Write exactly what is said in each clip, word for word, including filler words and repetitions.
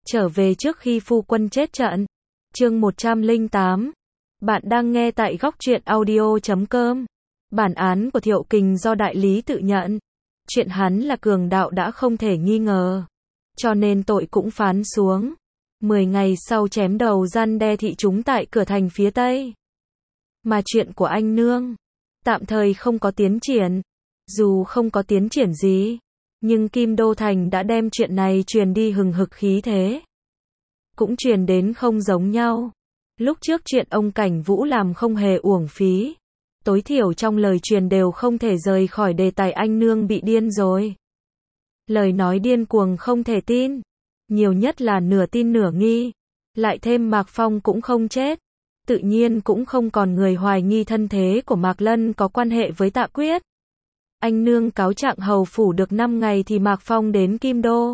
trở về trước khi phu quân chết trận. Chương một trăm lẻ tám. Bạn đang nghe tại góc truyện audio chấm com. Bản án của Thiệu Kình do đại lý tự nhận. Chuyện hắn là cường đạo đã không thể nghi ngờ. Cho nên tội cũng phán xuống. Mười ngày sau chém đầu răn đe thị chúng tại cửa thành phía Tây. Mà chuyện của anh nương, tạm thời không có tiến triển. Dù không có tiến triển gì, nhưng Kim Đô Thành đã đem chuyện này truyền đi hừng hực khí thế. Cũng truyền đến không giống nhau. Lúc trước chuyện ông Cảnh Vũ làm không hề uổng phí. Tối thiểu trong lời truyền đều không thể rời khỏi đề tài anh nương bị điên rồi. Lời nói điên cuồng không thể tin. Nhiều nhất là nửa tin nửa nghi. Lại thêm Mạc Phong cũng không chết. Tự nhiên cũng không còn người hoài nghi thân thế của Mạc Lân có quan hệ với Tạ Quyết. Anh nương cáo trạng hầu phủ được năm ngày thì Mạc Phong đến Kim Đô.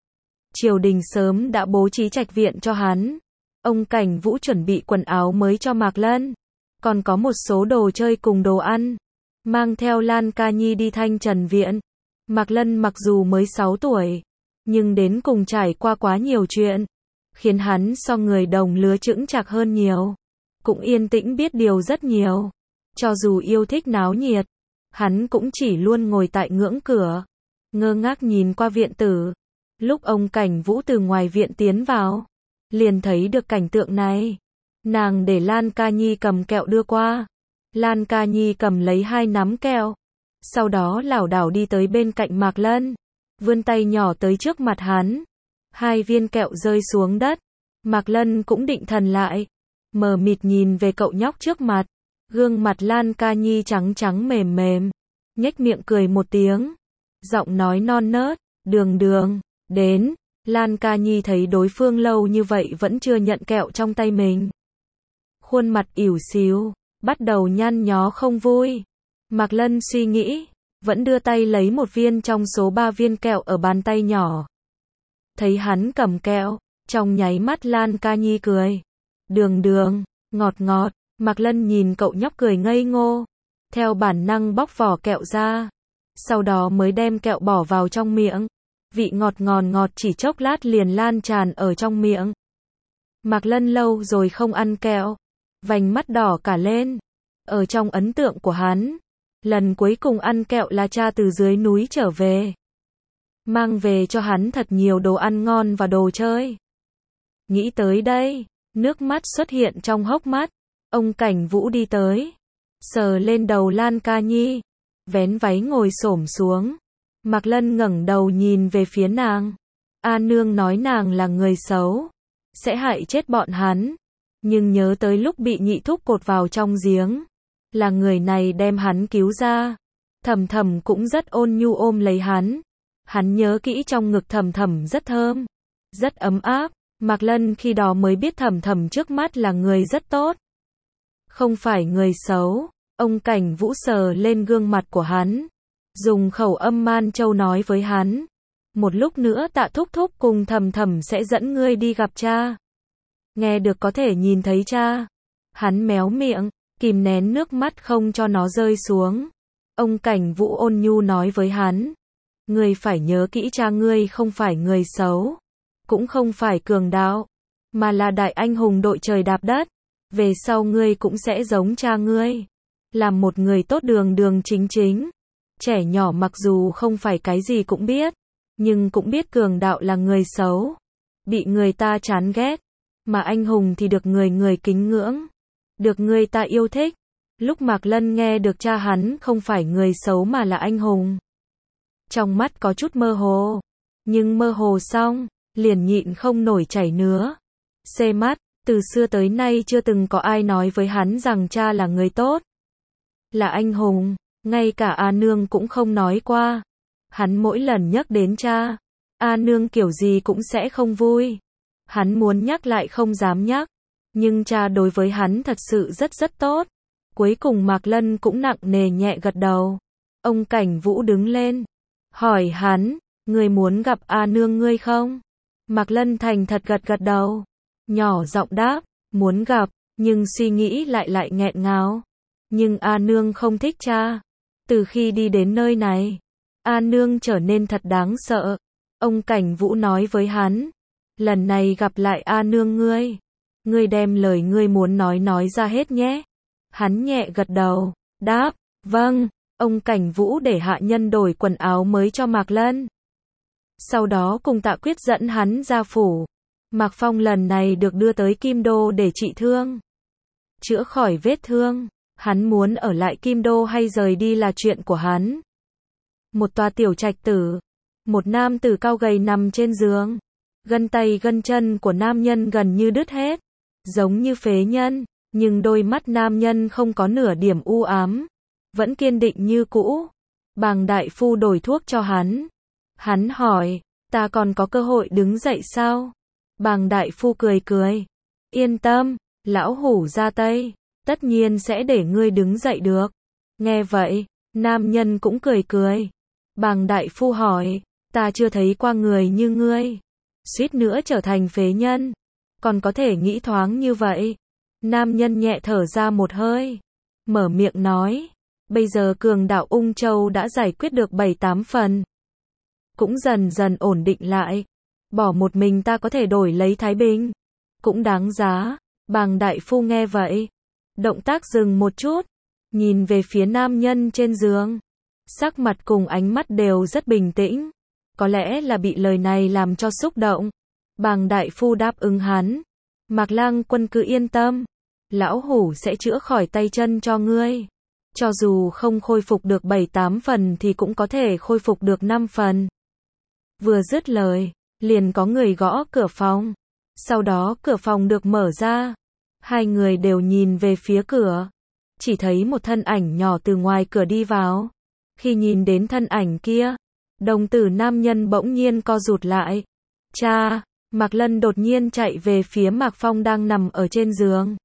Triều đình sớm đã bố trí trạch viện cho hắn. Ông Cảnh Vũ chuẩn bị quần áo mới cho Mạc Lân. Còn có một số đồ chơi cùng đồ ăn. Mang theo Lan Ca Nhi đi Thanh Trần viện. Mạc Lân mặc dù mới sáu tuổi, nhưng đến cùng trải qua quá nhiều chuyện. Khiến hắn so người đồng lứa chững chạc hơn nhiều. Cũng yên tĩnh biết điều rất nhiều. Cho dù yêu thích náo nhiệt, hắn cũng chỉ luôn ngồi tại ngưỡng cửa, ngơ ngác nhìn qua viện tử. Lúc ông Cảnh Vũ từ ngoài viện tiến vào, liền thấy được cảnh tượng này. Nàng để Lan Ca Nhi cầm kẹo đưa qua. Lan Ca Nhi cầm lấy hai nắm kẹo. Sau đó lảo đảo đi tới bên cạnh Mạc Lân. Vươn tay nhỏ tới trước mặt hắn. Hai viên kẹo rơi xuống đất. Mạc Lân cũng định thần lại. Mờ mịt nhìn về cậu nhóc trước mặt. Gương mặt Lan Ca Nhi trắng trắng mềm mềm. Nhếch miệng cười một tiếng. Giọng nói non nớt. Đường đường, đến. Lan Ca Nhi thấy đối phương lâu như vậy vẫn chưa nhận kẹo trong tay mình. Khuôn mặt ỉu xìu, bắt đầu nhăn nhó không vui. Mạc Lân suy nghĩ, vẫn đưa tay lấy một viên trong số ba viên kẹo ở bàn tay nhỏ. Thấy hắn cầm kẹo, trong nháy mắt Lan Ca Nhi cười. Đường đường, ngọt ngọt. Mạc Lân nhìn cậu nhóc cười ngây ngô. Theo bản năng bóc vỏ kẹo ra. Sau đó mới đem kẹo bỏ vào trong miệng. Vị ngọt ngọt ngọt chỉ chốc lát liền lan tràn ở trong miệng. Mạc Lân lâu rồi không ăn kẹo. Vành mắt đỏ cả lên. Ở trong ấn tượng của hắn, lần cuối cùng ăn kẹo là cha từ dưới núi trở về. Mang về cho hắn thật nhiều đồ ăn ngon và đồ chơi. Nghĩ tới đây, nước mắt xuất hiện trong hốc mắt. Ông Cảnh Vũ đi tới, sờ lên đầu Lan Ca Nhi, vén váy ngồi xổm xuống. Mạc Lân ngẩng đầu nhìn về phía nàng. A nương nói nàng là người xấu, sẽ hại chết bọn hắn. Nhưng nhớ tới lúc bị nhị thúc cột vào trong giếng, là người này đem hắn cứu ra. Thầm Thầm cũng rất ôn nhu ôm lấy hắn. Hắn nhớ kỹ trong ngực Thầm Thầm rất thơm, rất ấm áp. Mạc Lân khi đó mới biết Thầm Thầm trước mắt là người rất tốt, không phải người xấu. Ông Cảnh Vũ sờ lên gương mặt của hắn, dùng khẩu âm Man Châu nói với hắn. Một lúc nữa Tạ thúc thúc cùng Thầm Thầm sẽ dẫn ngươi đi gặp cha. Nghe được có thể nhìn thấy cha. Hắn méo miệng, kìm nén nước mắt không cho nó rơi xuống. Ông Cảnh Vũ ôn nhu nói với hắn. Ngươi phải nhớ kỹ cha ngươi không phải người xấu, cũng không phải cường đạo, mà là đại anh hùng đội trời đạp đất. Về sau ngươi cũng sẽ giống cha ngươi, làm một người tốt đường đường chính chính. Trẻ nhỏ mặc dù không phải cái gì cũng biết, nhưng cũng biết cường đạo là người xấu, bị người ta chán ghét, mà anh hùng thì được người người kính ngưỡng, được người ta yêu thích. Lúc Mạc Lân nghe được cha hắn không phải người xấu mà là anh hùng, trong mắt có chút mơ hồ, nhưng mơ hồ xong, liền nhịn không nổi chảy nữa. Xê mắt. Từ xưa tới nay chưa từng có ai nói với hắn rằng cha là người tốt, là anh hùng. Ngay cả A nương cũng không nói qua. Hắn mỗi lần nhắc đến cha, A nương kiểu gì cũng sẽ không vui. Hắn muốn nhắc lại không dám nhắc. Nhưng cha đối với hắn thật sự rất rất tốt. Cuối cùng Mạc Lân cũng nặng nề nhẹ gật đầu. Ông Cảnh Vũ đứng lên, hỏi hắn, ngươi muốn gặp A nương ngươi không? Mạc Lân thành thật gật gật đầu, nhỏ giọng đáp, muốn gặp, nhưng suy nghĩ lại lại nghẹn ngào. Nhưng A nương không thích cha. Từ khi đi đến nơi này, A nương trở nên thật đáng sợ. Ông Cảnh Vũ nói với hắn, lần này gặp lại A nương ngươi, ngươi đem lời ngươi muốn nói nói ra hết nhé. Hắn nhẹ gật đầu, đáp, vâng. Ông Cảnh Vũ để hạ nhân đổi quần áo mới cho Mạc Lân. Sau đó cùng Tạ Quyết dẫn hắn ra phủ. Mạc Phong lần này được đưa tới Kim Đô để trị thương, chữa khỏi vết thương. Hắn muốn ở lại Kim Đô hay rời đi là chuyện của hắn. Một tòa tiểu trạch tử, một nam tử cao gầy nằm trên giường. Gân tay gân chân của nam nhân gần như đứt hết, giống như phế nhân, nhưng đôi mắt nam nhân không có nửa điểm u ám, vẫn kiên định như cũ. Bàng đại phu đổi thuốc cho hắn. Hắn hỏi, ta còn có cơ hội đứng dậy sao? Bàng đại phu cười cười, yên tâm, lão hủ ra tay, tất nhiên sẽ để ngươi đứng dậy được. Nghe vậy, nam nhân cũng cười cười. Bàng đại phu hỏi, ta chưa thấy qua người như ngươi, suýt nữa trở thành phế nhân, còn có thể nghĩ thoáng như vậy. Nam nhân nhẹ thở ra một hơi, mở miệng nói, bây giờ cường đạo Ung Châu đã giải quyết được bảy tám phần, cũng dần dần ổn định lại, bỏ một mình ta có thể đổi lấy Thái Bình, cũng đáng giá. Bàng đại phu nghe vậy, động tác dừng một chút, nhìn về phía nam nhân trên giường, sắc mặt cùng ánh mắt đều rất bình tĩnh, có lẽ là bị lời này làm cho xúc động. Bàng đại phu đáp ứng hắn, Mạc Lang Quân cứ yên tâm, lão hủ sẽ chữa khỏi tay chân cho ngươi, cho dù không khôi phục được bảy tám phần thì cũng có thể khôi phục được năm phần. Vừa dứt lời, liền có người gõ cửa phòng, sau đó cửa phòng được mở ra, hai người đều nhìn về phía cửa, chỉ thấy một thân ảnh nhỏ từ ngoài cửa đi vào. Khi nhìn đến thân ảnh kia, đồng tử nam nhân bỗng nhiên co rụt lại. Cha! Mạc Lân đột nhiên chạy về phía Mạc Phong đang nằm ở trên giường,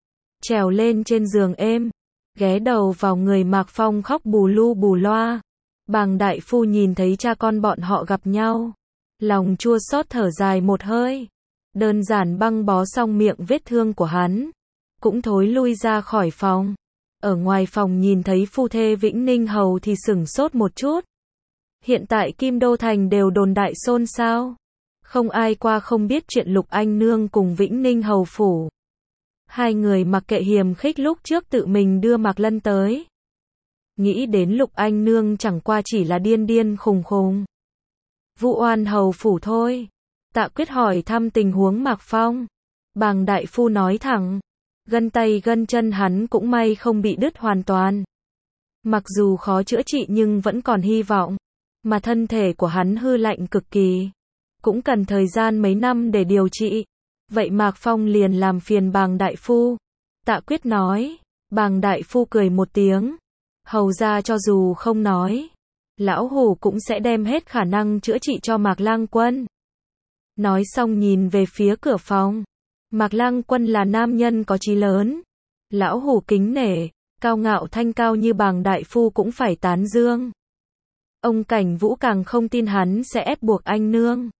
trèo lên trên giường êm, ghé đầu vào người Mạc Phong khóc bù lu bù loa. Bàng đại phu nhìn thấy cha con bọn họ gặp nhau, lòng chua xót thở dài một hơi, đơn giản băng bó xong miệng vết thương của hắn, cũng thối lui ra khỏi phòng. Ở ngoài phòng nhìn thấy phu thê Vĩnh Ninh Hầu thì sửng sốt một chút. Hiện tại Kim Đô Thành đều đồn đại xôn xao, không ai qua không biết chuyện Lục Anh Nương cùng Vĩnh Ninh Hầu phủ. Hai người mặc kệ hiềm khích lúc trước tự mình đưa Mạc Lân tới. Nghĩ đến Lục Anh Nương chẳng qua chỉ là điên điên khùng khùng. Vũ Oan Hầu phủ thôi. Tạ Quyết hỏi thăm tình huống Mạc Phong. Bàng đại phu nói thẳng, gân tay gân chân hắn cũng may không bị đứt hoàn toàn. Mặc dù khó chữa trị nhưng vẫn còn hy vọng, mà thân thể của hắn hư lạnh cực kỳ, cũng cần thời gian mấy năm để điều trị. Vậy Mạc Phong liền làm phiền Bàng đại phu. Tạ Quyết nói. Bàng đại phu cười một tiếng, hầu ra cho dù không nói, lão hủ cũng sẽ đem hết khả năng chữa trị cho Mạc Lang Quân. Nói xong nhìn về phía cửa phòng. Mạc Lang Quân là nam nhân có chí lớn, lão hủ kính nể, cao ngạo thanh cao như Bàng đại phu cũng phải tán dương. Ông Cảnh Vũ càng không tin hắn sẽ ép buộc anh nương.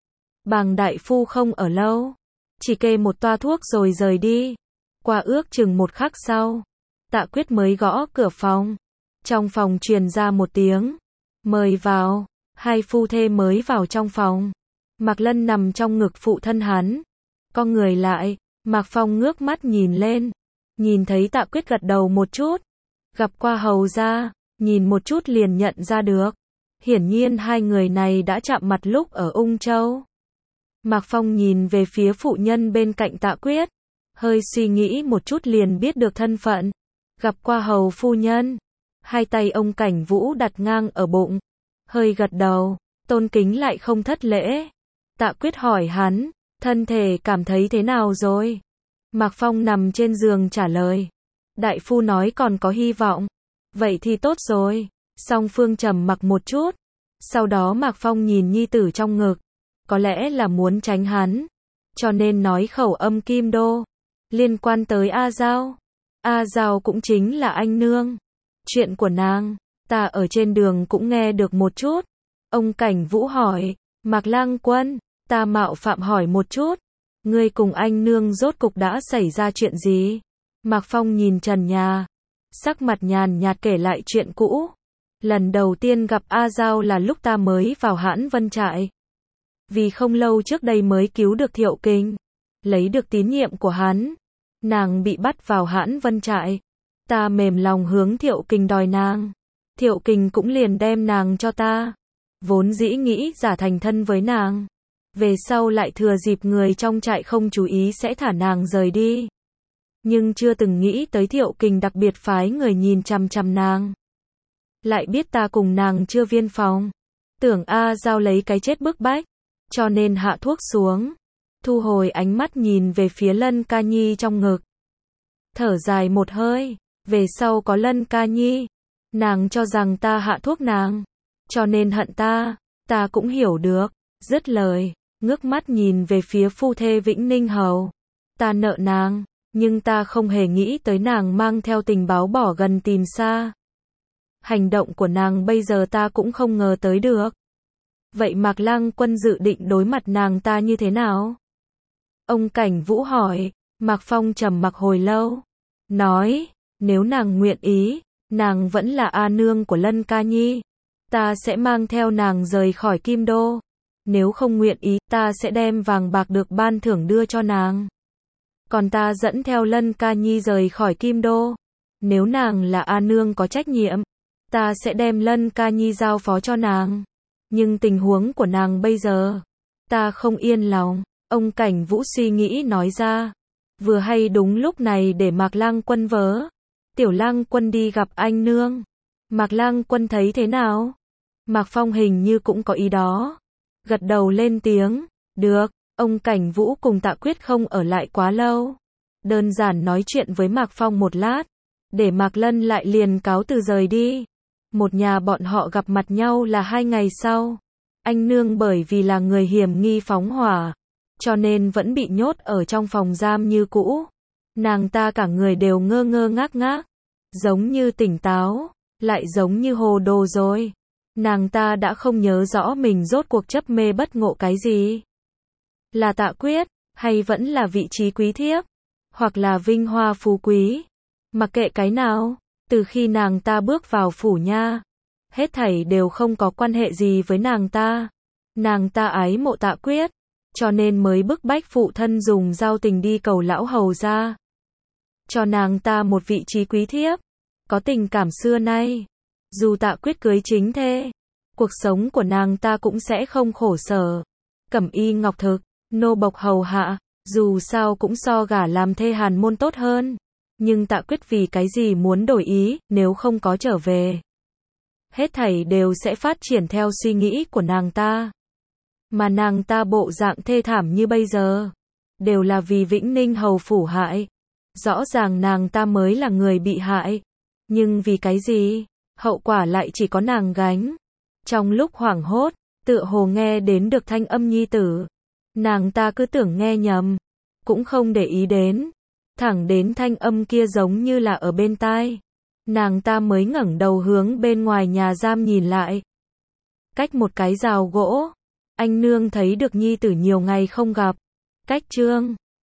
Bàng đại phu không ở lâu, chỉ kê một toa thuốc rồi rời đi. Qua ước chừng một khắc sau, Tạ Quyết mới gõ cửa phòng. Trong phòng truyền ra một tiếng, mời vào. Hai phu thê mới vào trong phòng. Mạc Lân nằm trong ngực phụ thân hắn, con người lại. Mạc Phong ngước mắt nhìn lên, nhìn thấy Tạ Quyết gật đầu một chút, gặp qua hầu gia, nhìn một chút liền nhận ra được. Hiển nhiên hai người này đã chạm mặt lúc ở Ung Châu. Mạc Phong nhìn về phía phụ nhân bên cạnh Tạ Quyết, hơi suy nghĩ một chút liền biết được thân phận. Gặp qua hầu phu nhân. Hai tay ông Cảnh Vũ đặt ngang ở bụng, hơi gật đầu, tôn kính lại không thất lễ. Tạ Quyết hỏi hắn, thân thể cảm thấy thế nào rồi? Mạc Phong nằm trên giường trả lời, đại phu nói còn có hy vọng. Vậy thì tốt rồi. Song phương trầm mặc một chút, sau đó Mạc Phong nhìn nhi tử trong ngực, có lẽ là muốn tránh hắn, cho nên nói khẩu âm Kim Đô, liên quan tới A Giao. A Giao cũng chính là anh nương. Chuyện của nàng, ta ở trên đường cũng nghe được một chút. Ông Cảnh Vũ hỏi, Mạc Lang Quân, ta mạo phạm hỏi một chút, ngươi cùng anh nương rốt cục đã xảy ra chuyện gì? Mạc Phong nhìn trần nhà, sắc mặt nhàn nhạt kể lại chuyện cũ. Lần đầu tiên gặp A Giao là lúc ta mới vào Hãn Vân Trại. vì không lâu trước đây mới cứu được Thiệu Kình, lấy được tín nhiệm của hắn. Nàng bị bắt vào Hãn Vân trại. Ta mềm lòng hướng Thiệu Kình đòi nàng. Thiệu Kình cũng liền đem nàng cho ta. Vốn dĩ nghĩ giả thành thân với nàng. Về sau lại thừa dịp người trong trại không chú ý sẽ thả nàng rời đi. Nhưng chưa từng nghĩ tới Thiệu Kình đặc biệt phái người nhìn chằm chằm nàng. Lại biết ta cùng nàng chưa viên phòng. Tưởng A Giao lấy cái chết bức bách. Cho nên hạ thuốc xuống. Thu hồi ánh mắt nhìn về phía Lân Ca Nhi trong ngực. Thở dài một hơi. Về sau có Lân Ca Nhi. Nàng cho rằng ta hạ thuốc nàng. Cho nên hận ta. Ta cũng hiểu được. Dứt lời. Ngước mắt nhìn về phía phu thê Vĩnh Ninh Hầu. Ta nợ nàng. Nhưng ta không hề nghĩ tới nàng mang theo tình báo bỏ gần tìm xa. Hành động của nàng bây giờ ta cũng không ngờ tới được. Vậy Mạc Lang Quân dự định đối mặt nàng ta như thế nào? Ông Cảnh Vũ hỏi. Mạc Phong trầm mặc hồi lâu. Nói, nếu nàng nguyện ý, nàng vẫn là A Nương của Lân Ca Nhi. Ta sẽ mang theo nàng rời khỏi Kim Đô. Nếu không nguyện ý, ta sẽ đem vàng bạc được ban thưởng đưa cho nàng. Còn ta dẫn theo Lân Ca Nhi rời khỏi Kim Đô. Nếu nàng là A Nương có trách nhiệm, ta sẽ đem Lân Ca Nhi giao phó cho nàng. Nhưng tình huống của nàng bây giờ, ta không yên lòng. Ông Cảnh Vũ suy nghĩ nói ra. Vừa hay đúng lúc này để Mạc Lang Quân vớ. Tiểu Lang Quân đi gặp anh nương. Mạc Lang Quân thấy thế nào? Mạc Phong hình như cũng có ý đó. Gật đầu lên tiếng. Được. Ông Cảnh Vũ cùng Tạ Quyết không ở lại quá lâu. Đơn giản nói chuyện với Mạc Phong một lát. Để Mạc Lân lại liền cáo từ rời đi. Một nhà bọn họ gặp mặt nhau là hai ngày sau. Anh nương bởi vì là người hiểm nghi phóng hỏa. Cho nên vẫn bị nhốt ở trong phòng giam như cũ. Nàng ta cả người đều ngơ ngơ ngác ngác. Giống như tỉnh táo. Lại giống như hồ đồ rồi. Nàng ta đã không nhớ rõ mình rốt cuộc chấp mê bất ngộ cái gì. Là Tạ Quyết, hay vẫn là vị trí quý thiếp, hoặc là vinh hoa phú quý. Mặc kệ cái nào, từ khi nàng ta bước vào phủ nha, hết thảy đều không có quan hệ gì với nàng ta. Nàng ta ái mộ Tạ Quyết, cho nên mới bức bách phụ thân dùng giao tình đi cầu lão hầu ra. Cho nàng ta một vị trí quý thiếp, có tình cảm xưa nay. Dù Tạ Quyết cưới chính thê, cuộc sống của nàng ta cũng sẽ không khổ sở. Cẩm y ngọc thực, nô bộc hầu hạ, dù sao cũng so gả làm thê hàn môn tốt hơn. Nhưng Tạ Quyết vì cái gì muốn đổi ý, nếu không có trở về. Hết thảy đều sẽ phát triển theo suy nghĩ của nàng ta. Mà nàng ta bộ dạng thê thảm như bây giờ, đều là vì Vĩnh Ninh Hầu phủ hại. Rõ ràng nàng ta mới là người bị hại. Nhưng vì cái gì? Hậu quả lại chỉ có nàng gánh. Trong lúc hoảng hốt, tựa hồ nghe đến được thanh âm nhi tử. Nàng ta cứ tưởng nghe nhầm, cũng không để ý đến. Thẳng đến thanh âm kia giống như là ở bên tai. Nàng ta mới ngẩng đầu hướng bên ngoài nhà giam nhìn lại. Cách một cái rào gỗ, anh nương thấy được nhi tử nhiều ngày không gặp. Cách chương